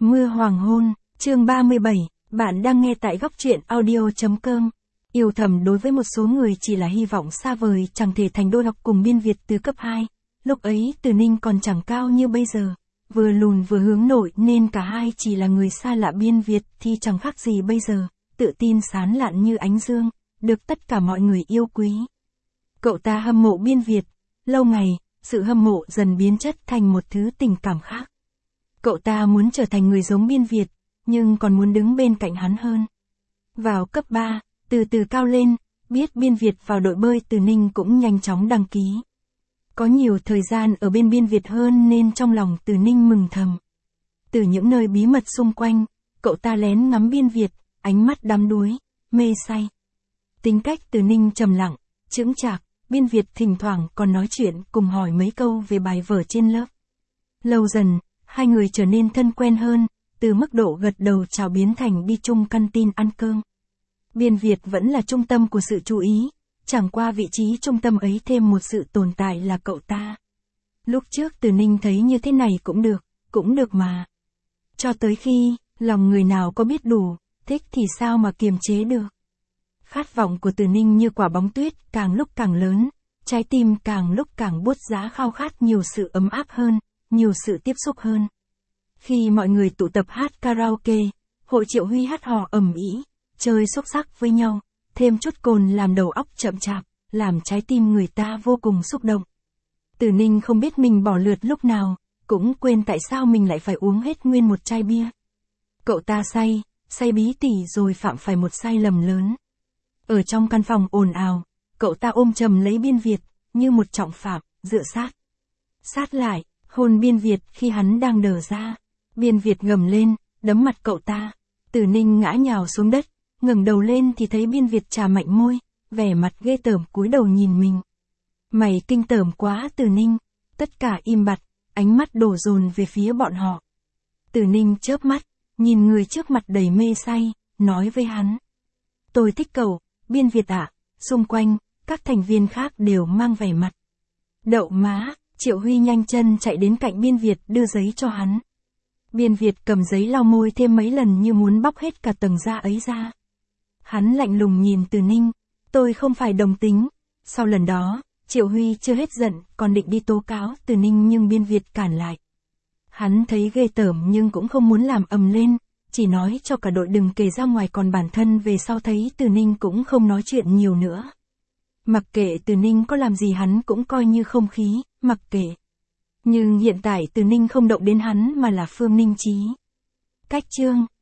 Mưa hoàng hôn, chương 37, bạn đang nghe tại góc truyện audio.com. Yêu thầm đối với một số người chỉ là hy vọng xa vời, chẳng thể thành đôi học cùng biên Việt từ cấp 2. Lúc ấy Từ Ninh còn chẳng cao như bây giờ, vừa lùn vừa hướng nội nên cả hai chỉ là người xa lạ. Biên Việt thì chẳng khác gì bây giờ, tự tin sáng lạn như ánh dương, được tất cả mọi người yêu quý. Cậu ta hâm mộ Biên Việt, lâu ngày, sự hâm mộ dần biến chất thành một thứ tình cảm khác. Cậu ta muốn trở thành người giống Biên Việt, nhưng còn muốn đứng bên cạnh hắn hơn. Vào cấp 3, từ từ cao lên, biết Biên Việt vào đội bơi, Từ Ninh cũng nhanh chóng đăng ký. Có nhiều thời gian ở bên Biên Việt hơn nên trong lòng Từ Ninh mừng thầm. Từ những nơi bí mật xung quanh, cậu ta lén ngắm Biên Việt, ánh mắt đắm đuối, mê say. Tính cách Từ Ninh trầm lặng, chững chạc, Biên Việt thỉnh thoảng còn nói chuyện cùng hỏi mấy câu về bài vở trên lớp. Lâu dần, hai người trở nên thân quen hơn, từ mức độ gật đầu chào biến thành đi chung căn tin ăn cơm. Biên Việt vẫn là trung tâm của sự chú ý, chẳng qua vị trí trung tâm ấy thêm một sự tồn tại là cậu ta. Lúc trước Từ Ninh thấy như thế này cũng được mà. Cho tới khi, lòng người nào có biết đủ, thích thì sao mà kiềm chế được. Khát vọng của Từ Ninh như quả bóng tuyết, càng lúc càng lớn, trái tim càng lúc càng buốt giá, khao khát nhiều sự ấm áp hơn, nhiều sự tiếp xúc hơn. Khi mọi người tụ tập hát karaoke, hội Triệu Huy hát hò ầm ĩ, chơi xúc xắc với nhau, thêm chút cồn làm đầu óc chậm chạp, làm trái tim người ta vô cùng xúc động. Từ Ninh không biết mình bỏ lượt lúc nào, cũng quên tại sao mình lại phải uống hết nguyên một chai bia. Cậu ta say bí tỉ rồi phạm phải một sai lầm lớn. Ở trong căn phòng ồn ào, cậu ta ôm chầm lấy Biên Việt, như một trọng phạm, dựa sát lại, hôn Biên Việt khi hắn đang đờ ra. Biên Việt gầm lên, đấm mặt cậu ta. Từ Ninh ngã nhào xuống đất, ngẩng đầu lên thì thấy Biên Việt chà mạnh môi, vẻ mặt ghê tởm cúi đầu nhìn mình. Mày kinh tởm quá Từ Ninh. Tất cả im bặt, ánh mắt đổ dồn về phía bọn họ. Từ Ninh chớp mắt, nhìn người trước mặt đầy mê say, nói với hắn. Tôi thích cậu, Biên Việt ạ. Xung quanh, các thành viên khác đều mang vẻ mặt đậu má. Triệu Huy nhanh chân chạy đến cạnh Biên Việt đưa giấy cho hắn. Biên Việt cầm giấy lau môi thêm mấy lần như muốn bóc hết cả tầng da ấy ra. Hắn lạnh lùng nhìn Từ Ninh. Tôi không phải đồng tính. Sau lần đó, Triệu Huy chưa hết giận, còn định đi tố cáo Từ Ninh nhưng Biên Việt cản lại. Hắn thấy ghê tởm nhưng cũng không muốn làm ầm lên, chỉ nói cho cả đội đừng kể ra ngoài, còn bản thân về sau thấy Từ Ninh cũng không nói chuyện nhiều nữa. Mặc kệ Từ Ninh có làm gì hắn cũng coi như không khí, mặc kệ. Nhưng hiện tại Từ Ninh không động đến hắn mà là Phương Ninh Chí. Cách chương